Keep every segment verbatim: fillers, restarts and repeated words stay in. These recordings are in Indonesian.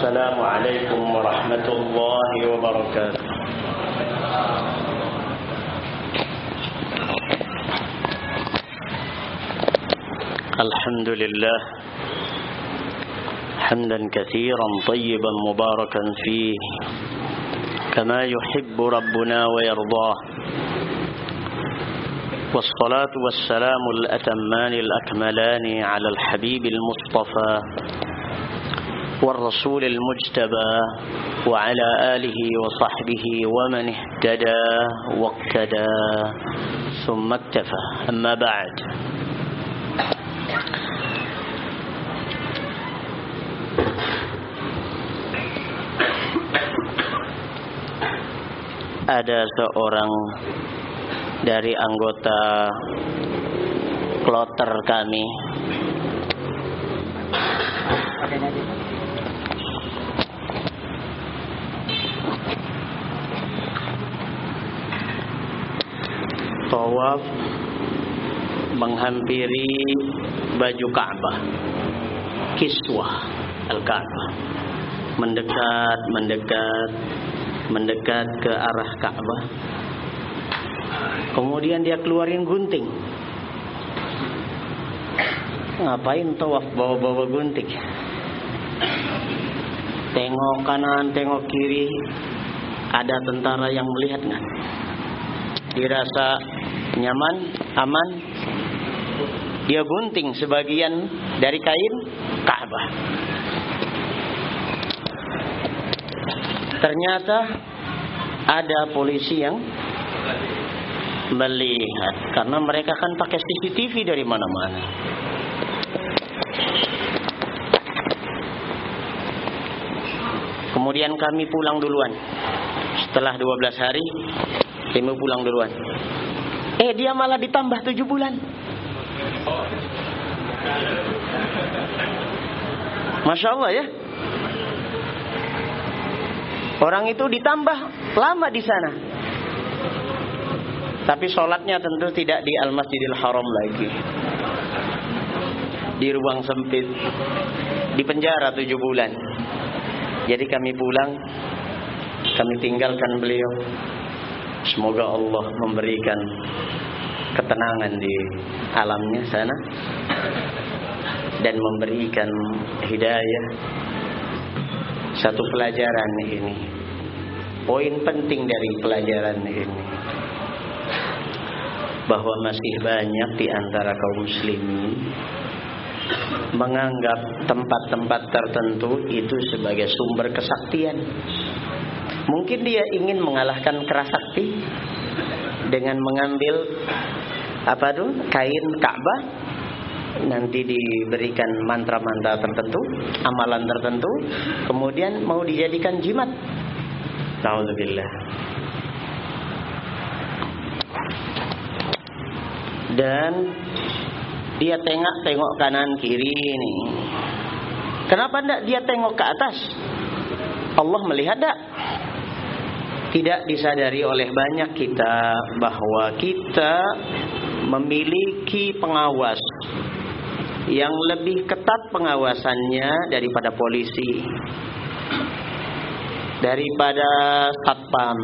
السلام عليكم ورحمة الله وبركاته. الحمد لله حمدا كثيرا طيبا مباركا فيه كما يحب ربنا ويرضاه، والصلاة والسلام الأتمان الأكملان على الحبيب المصطفى والرسول المجتبى وعلى آله وصحبه ومن اهتدى واقتدى ثم اكتفى. أما بعد، ada seorang dari anggota kloter kami tawaf menghampiri baju Ka'bah, kiswah Al-Ka'bah, mendekat, mendekat, mendekat ke arah Ka'bah. Kemudian dia keluarin gunting. Ngapain tawaf bawa-bawa gunting? Tengok kanan, tengok kiri, ada tentara yang melihat nggak? Dirasa nyaman, aman, dia gunting sebagian dari kain Ka'bah. Ternyata ada polisi yang melihat, karena mereka kan pakai C C T V dari mana-mana. Kemudian kami pulang duluan. Setelah dua belas hari kami pulang duluan. Eh dia malah ditambah tujuh bulan. Masya Allah ya. Orang itu ditambah lama di sana. Tapi sholatnya tentu tidak di Al-Masjidil Haram lagi. Di ruang sempit. Di penjara tujuh bulan. Jadi kami pulang, kami tinggalkan beliau. Semoga Allah memberikan ketenangan di alamnya sana dan memberikan hidayah. Satu pelajaran ini, poin penting dari pelajaran ini, bahwa masih banyak di antara kaum muslimin menganggap tempat-tempat tertentu itu sebagai sumber kesaktian. Mungkin dia ingin mengalahkan kerasakti dengan mengambil apa tuh kain Ka'bah, nanti diberikan mantra-mantra tertentu, amalan tertentu, kemudian mau dijadikan jimat. Nauzubillah. Dan dia tengok-tengok kanan kiri nih. Kenapa enggak dia tengok ke atas? Allah melihat enggak? Tidak disadari oleh banyak kita bahwa kita memiliki pengawas yang lebih ketat pengawasannya daripada polisi, daripada satpam.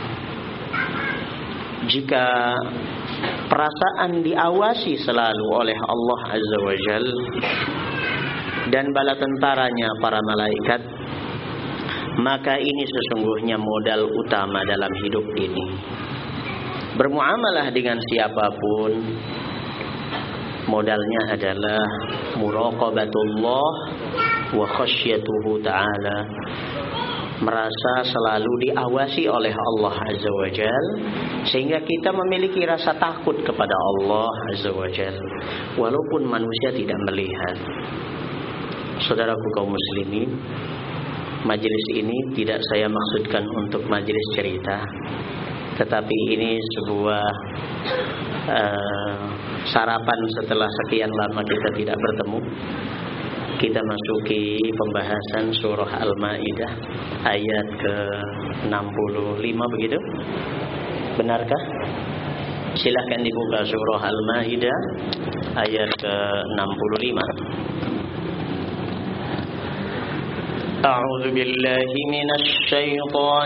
Jika perasaan diawasi selalu oleh Allah Azza wa Jal dan bala tentaranya para malaikat, maka ini sesungguhnya modal utama dalam hidup ini. Bermuamalah dengan siapapun, modalnya adalah muraqabatullah wa khasyatuhu ta'ala, merasa selalu diawasi oleh Allah Azza wa Jal, sehingga kita memiliki rasa takut kepada Allah Azza wa Jal walaupun manusia tidak melihat. Saudaraku kaum muslimin, majelis ini tidak saya maksudkan untuk majelis cerita, tetapi ini sebuah uh, sarapan setelah sekian lama kita tidak bertemu. Kita masuki pembahasan surah Al-Maidah ayat ke enam puluh lima, begitu? Benarkah? Silahkan dibuka surah Al-Maidah ayat ke enam puluh lima. أعوذ بالله من الشيطان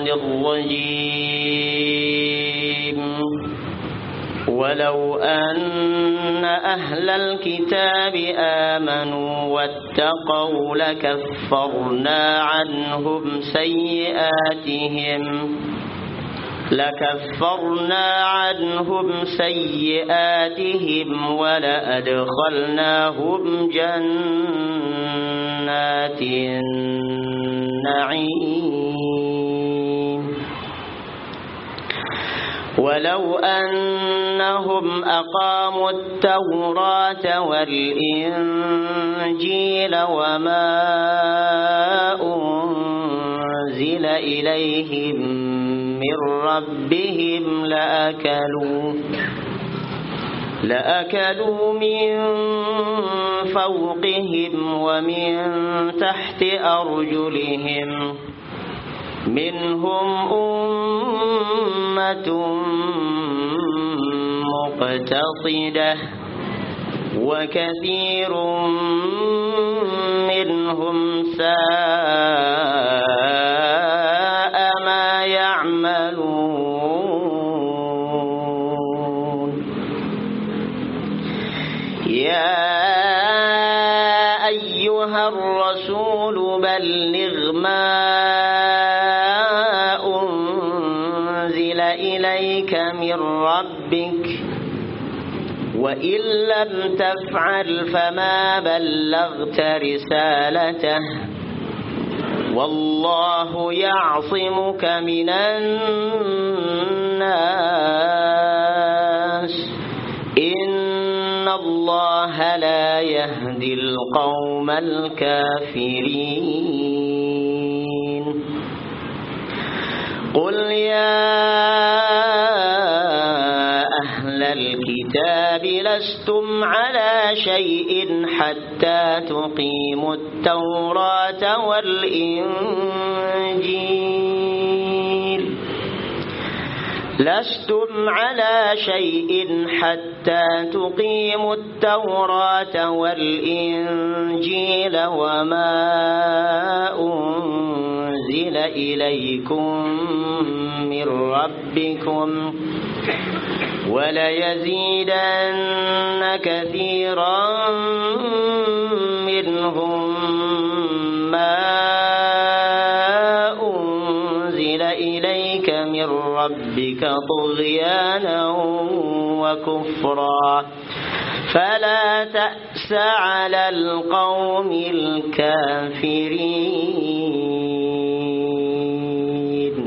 الرجيم ولو أن أهل الكتاب آمنوا واتقوا لكفرنا عنهم سيئاتهم لكفرنا عنهم سيئاتهم ولأدخلناهم جنات النعيم ولو أنهم أقاموا التوراة والإنجيل وما أنزل إليهم من ربهم لأكلوا لأكلوا من فوقهم ومن تحت أرجلهم منهم أمة مقتصدة وكثير منهم ساء ما يعملون يا أيها الرسول بلغ ما أنزل إليك من ربك وإن لم تفعل فما بلغت رسالته والله يعصمك من الناس إن الله لا يهدي القوم الكافرين قل يا أهل الكتاب لستم على شيء حتى تقيموا التوراة والإنجيل لستم على شيء حتى تقيموا التوراة والإنجيل وما أنزل إليكم من ربكم وليزيدن كثيرا منهم ما أنزل إليك من ربك طغيانا وكفرا فلا تأس على القوم الكافرين.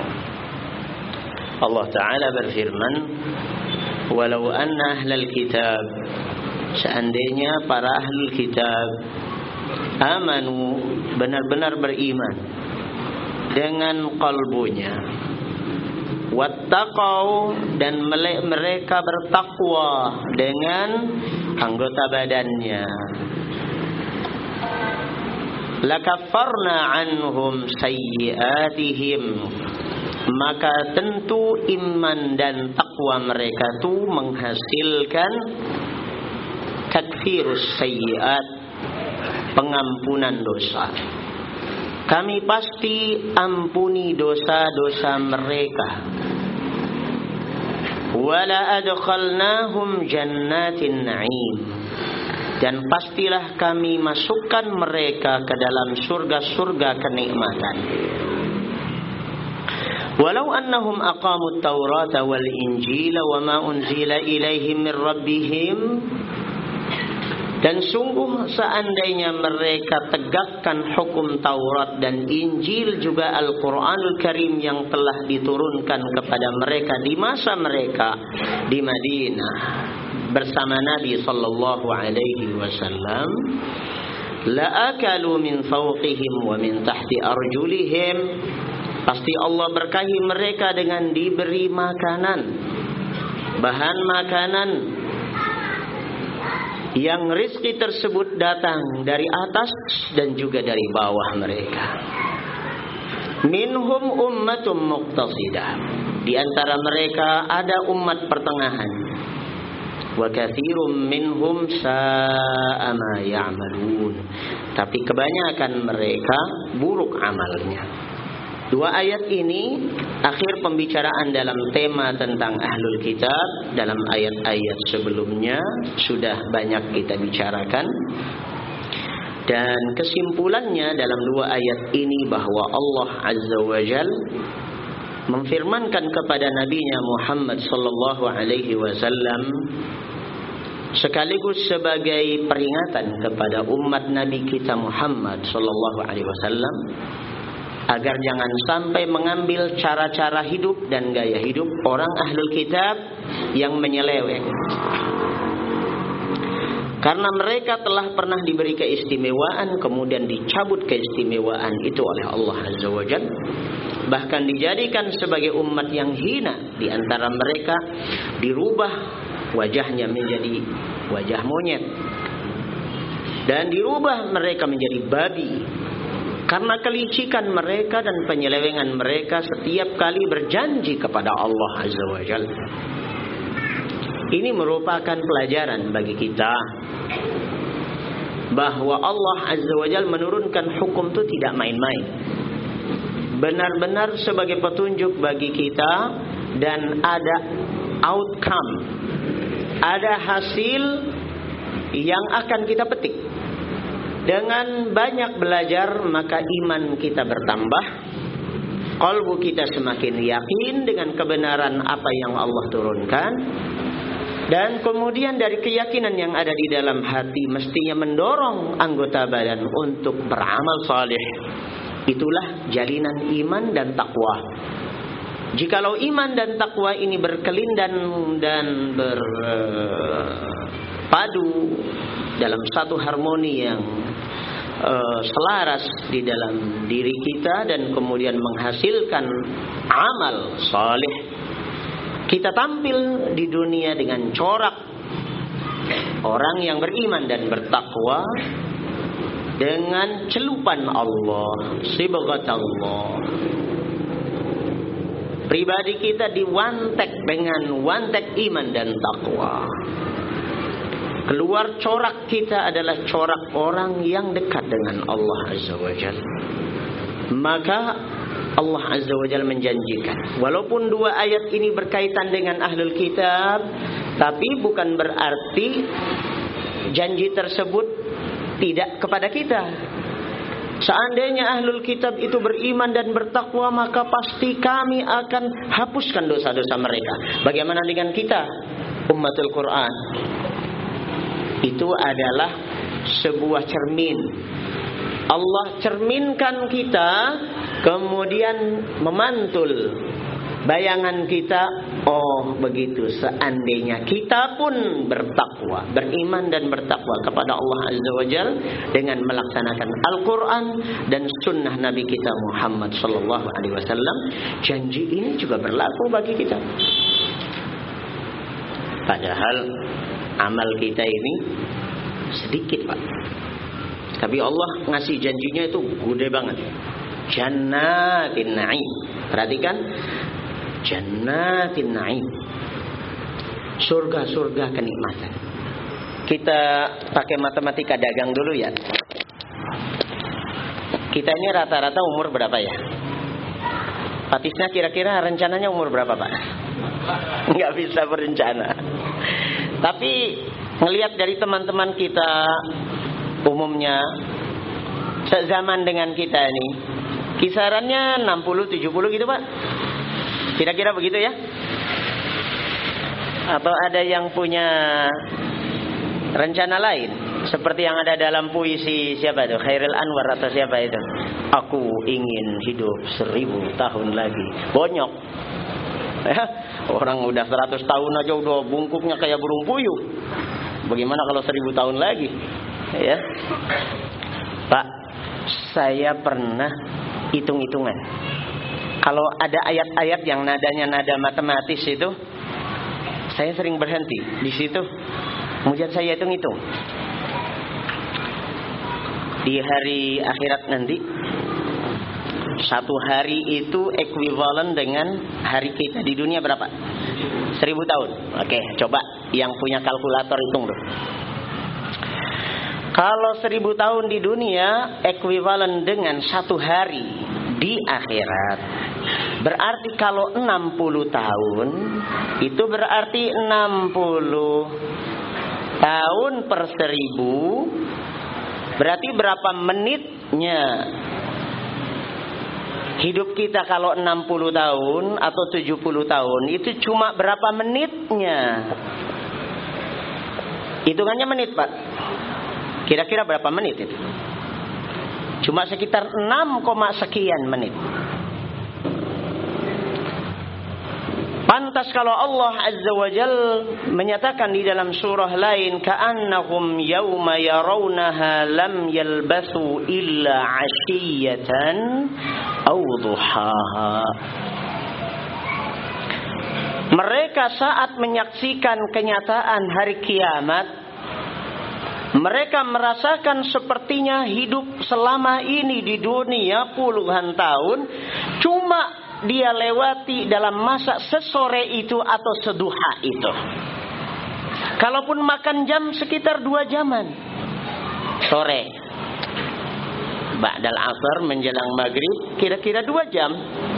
Allah Ta'ala berfirman, walau anna ahlal kitab, seandainya para ahlul kitab amanu, benar-benar beriman dengan kalbunya, wattaqau, dan mereka bertakwa dengan anggota badannya, lakaffarna anhum sayyiatihim, maka tentu iman dan takwa mereka itu menghasilkan takfirus sayyiat, pengampunan dosa. Kami pasti ampuni dosa-dosa mereka. Wala adkhalnahum jannatin na'im, dan pastilah kami masukkan mereka ke dalam surga-surga kenikmatan. Walau annahum aqamut taurata wal injila wa ma unzila ilaihim min rabbihim, dan sungguh seandainya mereka tegakkan hukum Taurat dan Injil juga Al-Quranul Karim yang telah diturunkan kepada mereka di masa mereka di Madinah bersama Nabi sallallahu alaihi wasallam, la akalu min fawqihim wa min tahti arjulihim, pasti Allah berkahi mereka dengan diberi makanan, bahan makanan yang rizki tersebut datang dari atas dan juga dari bawah mereka. Minhum ummatum muqtasidah, di antara mereka ada umat pertengahan. wa katsirum minhum sa'a ma ya'malun. Tapi kebanyakan mereka buruk amalnya. Dua ayat ini akhir pembicaraan dalam tema tentang ahlul kitab. Dalam ayat-ayat sebelumnya sudah banyak kita bicarakan. Dan kesimpulannya dalam dua ayat ini bahwa Allah Azza wa Jalla memfirmankan kepada Nabi-Nya Muhammad sallallahu alaihi wasallam sekaligus sebagai peringatan kepada umat Nabi kita Muhammad sallallahu alaihi wasallam agar jangan sampai mengambil cara-cara hidup dan gaya hidup orang ahlul kitab yang menyeleweng. Karena mereka telah pernah diberi keistimewaan, kemudian dicabut keistimewaan itu oleh Allah Azza wa Jalla. Bahkan dijadikan sebagai umat yang hina. Di antara mereka dirubah wajahnya menjadi wajah monyet. Dan dirubah mereka menjadi babi. Karena kelicikan mereka dan penyelewengan mereka setiap kali berjanji kepada Allah Azza wa Jalla. Ini merupakan pelajaran bagi kita bahwa Allah Azza wa Jalla menurunkan hukum itu tidak main-main. Benar-benar sebagai petunjuk bagi kita dan ada outcome, ada hasil yang akan kita petik. Dengan banyak belajar maka iman kita bertambah, qalbu kita semakin yakin dengan kebenaran apa yang Allah turunkan. Dan kemudian dari keyakinan yang ada di dalam hati mestinya mendorong anggota badan untuk beramal saleh. Itulah jalinan iman dan takwa. Jikalau iman dan takwa ini berkelindan dan berpadu dalam satu harmoni yang uh, selaras di dalam diri kita dan kemudian menghasilkan amal saleh, kita tampil di dunia dengan corak orang yang beriman dan bertakwa dengan celupan Allah, sibghat Allah. Pribadi kita diwantek dengan wantek iman dan takwa. Keluar corak kita adalah corak orang yang dekat dengan Allah Azza wa Jalla. Maka Allah Azza wa Jalla menjanjikan, walaupun dua ayat ini berkaitan dengan ahlul kitab, tapi bukan berarti janji tersebut tidak kepada kita. Seandainya ahlul kitab itu beriman dan bertakwa, maka pasti kami akan hapuskan dosa-dosa mereka. Bagaimana dengan kita, ummatul Quran? Itu adalah sebuah cermin. Allah cerminkan kita, kemudian memantul bayangan kita. Oh begitu, seandainya kita pun bertakwa, beriman dan bertakwa kepada Allah Azza wa Jalla dengan melaksanakan Al-Quran dan sunnah Nabi kita Muhammad sallallahu alaihi wasallam, janji ini juga berlaku bagi kita. Padahal amal kita ini sedikit, Pak. Tapi Allah ngasih janjinya itu gede banget. Jannatin na'im. Perhatikan, jannatin na'im. Surga-surga kenikmatan. Kita pakai matematika dagang dulu ya. Kita ini rata-rata umur berapa ya? Pak Tisna kira-kira rencananya umur berapa, Pak? Nggak bisa berencana. Tapi ngelihat dari teman-teman kita umumnya sezaman dengan kita ini, kisarannya enam puluh tujuh puluh gitu, Pak. Kira-kira begitu ya? Atau ada yang punya rencana lain? Seperti yang ada dalam puisi siapa itu? Khairil Anwar atau siapa itu? Aku ingin hidup seribu tahun lagi. Bonyok. Ya, orang udah seratus tahun aja udah bungkuknya kayak burung puyuh. Bagaimana kalau seribu tahun lagi? Ya, Pak, saya pernah hitung-hitungan. Kalau ada ayat-ayat yang nadanya nada matematis itu, saya sering berhenti di situ. Kemudian saya hitung-hitung. Di hari akhirat nanti, satu hari itu ekuivalen dengan hari kita di dunia berapa? Seribu tahun. Oke, coba Yang punya kalkulator hitung tuh. Kalau seribu tahun di dunia ekuivalen dengan satu hari di akhirat. Berarti kalau enam puluh tahun itu berarti enam puluh tahun per seribu. Berarti berapa menitnya hidup kita kalau enam puluh tahun atau tujuh puluh tahun itu cuma berapa menitnya? Hitungannya menit, Pak. Kira-kira berapa menit itu? Cuma sekitar enam, sekian menit. Pantas kalau Allah Azza wa Jal menyatakan di dalam surah lain, ka'annahum yawma yarawnaha lam yalbasu illa 'ashiyatan aw duhaha. Mereka saat menyaksikan kenyataan hari kiamat, mereka merasakan sepertinya hidup selama ini di dunia puluhan tahun cuma dia lewati dalam masa sesore itu atau seduha itu. Kalaupun makan jam sekitar dua jaman. Sore, ba'dal asar menjelang maghrib kira-kira dua jam.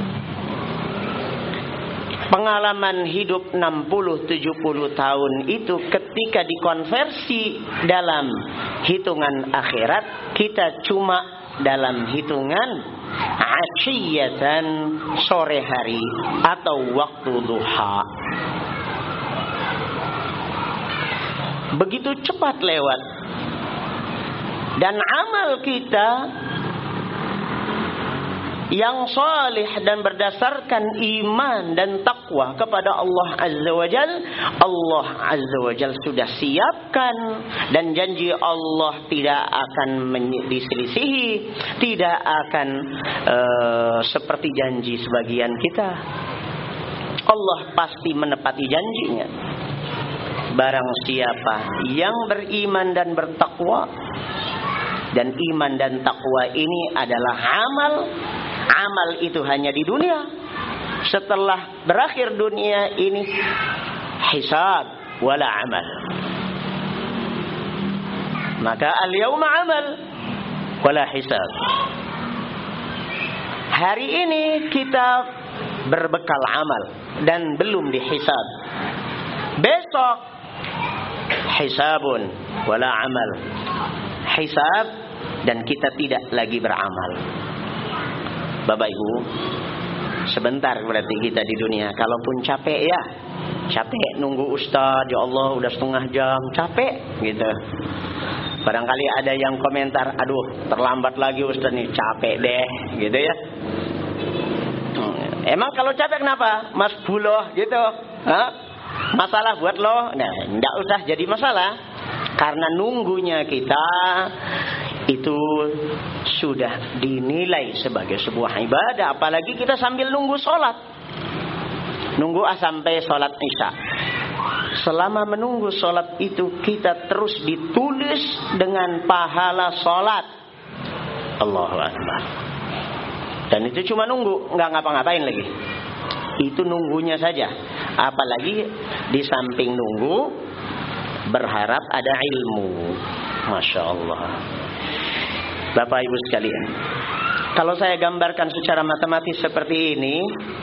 Pengalaman hidup enam puluh tujuh puluh tahun itu ketika dikonversi dalam hitungan akhirat, kita cuma dalam hitungan asyiyatan, sore hari atau waktu duha. Begitu cepat lewat. Dan amal kita yang salih dan berdasarkan iman dan takwa kepada Allah Azza wa Jal, Allah Azza wa Jal sudah siapkan, dan janji Allah tidak akan diselisihi, tidak akan uh, seperti janji sebagian kita. Allah pasti menepati janjinya. Barang siapa yang beriman dan bertakwa, dan iman dan takwa ini adalah amal. Amal itu hanya di dunia. Setelah berakhir dunia ini, hisab wala amal. Maka al-yawma amal wala hisab. Hari ini kita berbekal amal dan belum dihisab. Besok hisabun wala amal. Hisab dan kita tidak lagi beramal. Bapak Ibu, sebentar berarti kita di dunia. Kalaupun capek ya, capek nunggu Ustaz, ya Allah udah setengah jam, capek gitu. Barangkali ada yang komentar, aduh terlambat lagi Ustaz nih, capek deh gitu ya. Emang kalau capek kenapa? Mas buloh gitu. Hah? Masalah buat lo? Nah, enggak usah jadi masalah. Karena nunggunya kita itu sudah dinilai sebagai sebuah ibadah. Apalagi kita sambil nunggu sholat, nunggu sampai sholat isya. Selama menunggu sholat itu kita terus ditulis dengan pahala sholat. Allahu Akbar. Dan itu cuma nunggu, nggak ngapa-ngapain lagi. Itu nunggunya saja. Apalagi di samping nunggu, berharap ada ilmu. Masya Allah. Bapak Ibu sekalian, kalau saya gambarkan secara matematis seperti ini,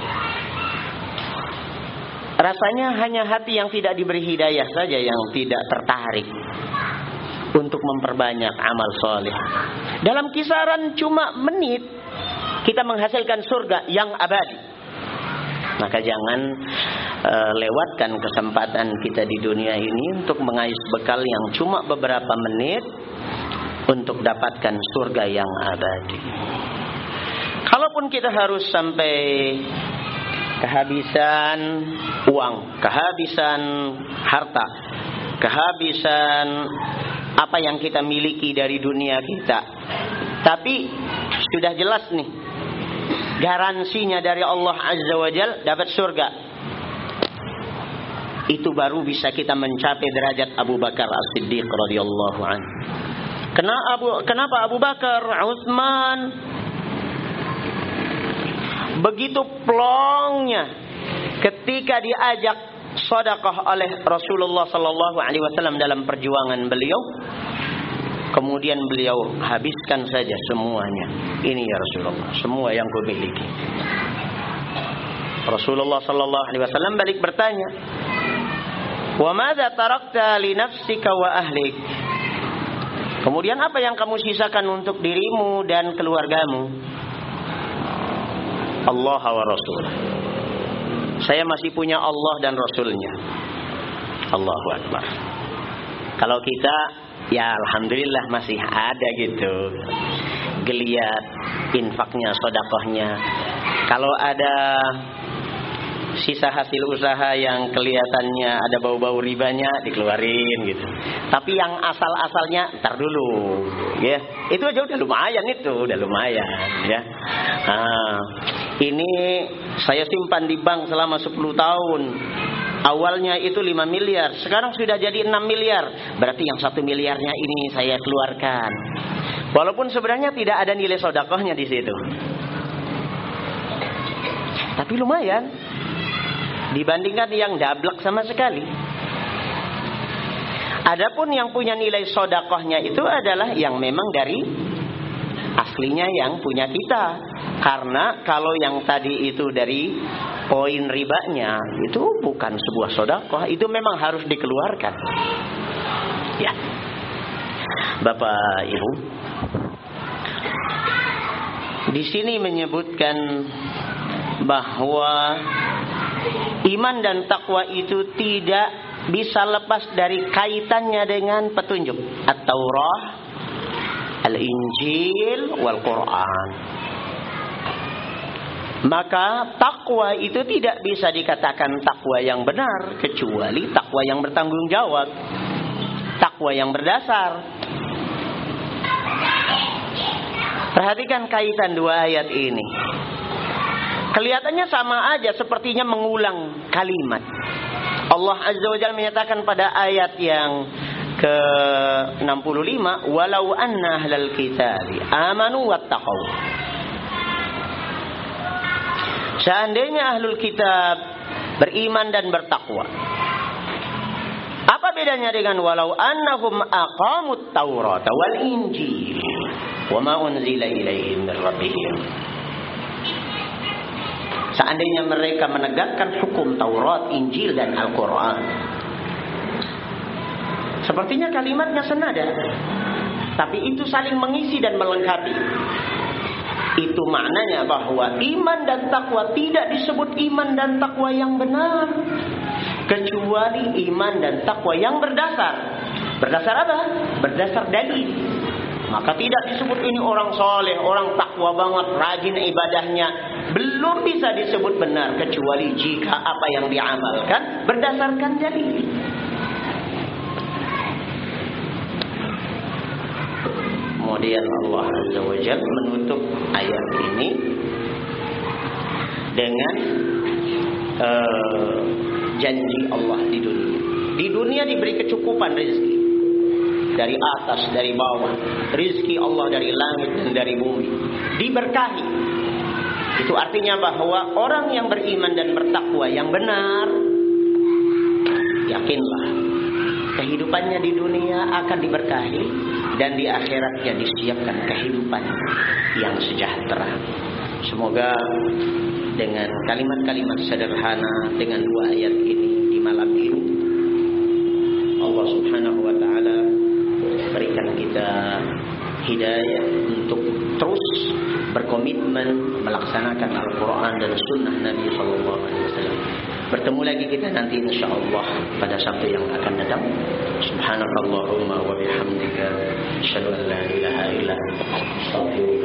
rasanya hanya hati yang tidak diberi hidayah saja yang tidak tertarik untuk memperbanyak amal soleh. Dalam kisaran cuma menit, kita menghasilkan surga yang abadi. Maka jangan uh, lewatkan kesempatan kita di dunia ini untuk mengais bekal yang cuma beberapa menit untuk dapatkan surga yang abadi. Kalaupun kita harus sampai kehabisan uang, kehabisan harta, kehabisan apa yang kita miliki dari dunia kita, tapi sudah jelas nih garansinya dari Allah Azza wa Jal dapat surga, itu baru bisa kita mencapai derajat Abu Bakar As-Siddiq radhiyallahu anhu. Kenapa Abu, kenapa Abu Bakar, Utsman begitu plongnya ketika diajak sedekah oleh Rasulullah sallallahu alaihi wasallam dalam perjuangan beliau, kemudian beliau habiskan saja semuanya. Ini ya Rasulullah, semua yang ku miliki. Rasulullah sallallahu alaihi wasallam balik bertanya, "Wa madza tarakta li nafsika wa ahlik?" Kemudian apa yang kamu sisakan untuk dirimu dan keluargamu? Allah wa Rasul. Saya masih punya Allah dan Rasulnya. Allahu Akbar. Kalau kita, ya alhamdulillah masih ada gitu geliat infaknya, sedekahnya. Kalau ada sisa hasil usaha yang kelihatannya ada bau-bau ribanya, dikeluarin gitu. Tapi yang asal-asalnya ntar dulu, ya. Itu aja udah lumayan, itu udah lumayan, ya. Nah, ini saya simpan di bank selama sepuluh tahun. Awalnya itu lima miliar, sekarang sudah jadi enam miliar. Berarti yang satu miliarnya ini saya keluarkan. Walaupun sebenarnya tidak ada nilai sedekahnya di situ. Tapi lumayan dibandingkan yang dablek sama sekali. Adapun yang punya nilai sedekahnya itu adalah yang memang dari aslinya yang punya kita. Karena kalau yang tadi itu dari poin ribanya, itu bukan sebuah sedekah, itu memang harus dikeluarkan. Ya. Bapak Ibu, di sini menyebutkan bahwa iman dan takwa itu tidak bisa lepas dari kaitannya dengan petunjuk At-Taurah, Al-Injil, Wal-Quran. Maka takwa itu tidak bisa dikatakan takwa yang benar kecuali takwa yang bertanggung jawab, takwa yang berdasar. Perhatikan kaitan dua ayat ini. Kelihatannya sama aja, sepertinya mengulang kalimat. Allah Azza wa Jalla menyatakan pada ayat yang ke enam puluh lima, walau anna ahlal kitabi amanu wattaqau. Seandainya ahlul kitab beriman dan bertakwa. Apa bedanya dengan walau annahum aqamut taurata wal injil wa ma unzila ilaihim min rabbihim. Seandainya mereka menegakkan hukum Taurat, Injil, dan Al-Quran. Sepertinya kalimatnya senada, tapi itu saling mengisi dan melengkapi. Itu maknanya bahwa iman dan takwa tidak disebut iman dan takwa yang benar, kecuali iman dan takwa yang berdasar. Berdasar apa? Berdasar dalil. Maka tidak disebut ini orang soleh, orang takwa banget, rajin ibadahnya. Belum bisa disebut benar kecuali jika apa yang diamalkan berdasarkan dalil. Kemudian Allah Azza wa Jalla menutup ayat ini dengan uh, janji Allah di dunia. Di dunia diberi kecukupan rezeki. Dari atas, dari bawah. Rizki Allah dari langit dan dari bumi. Diberkahi. Itu artinya bahwa orang yang beriman dan bertakwa yang benar, yakinlah, kehidupannya di dunia akan diberkahi. Dan di akhiratnya disiapkan kehidupan yang sejahtera. Semoga dengan kalimat-kalimat sederhana, dengan dua ayat ini di malam ini, Allah Subhanahu wa Ta'ala berikan kita hidayah untuk terus berkomitmen melaksanakan Al-Quran dan Sunnah Nabi Sallallahu Alaihi Wasallam. Bertemu lagi kita nanti insyaallah pada Sabtu yang akan datang. Subhanakallahumma wa bihamdika asyhadu an la ilaha illa anta astaghfiruka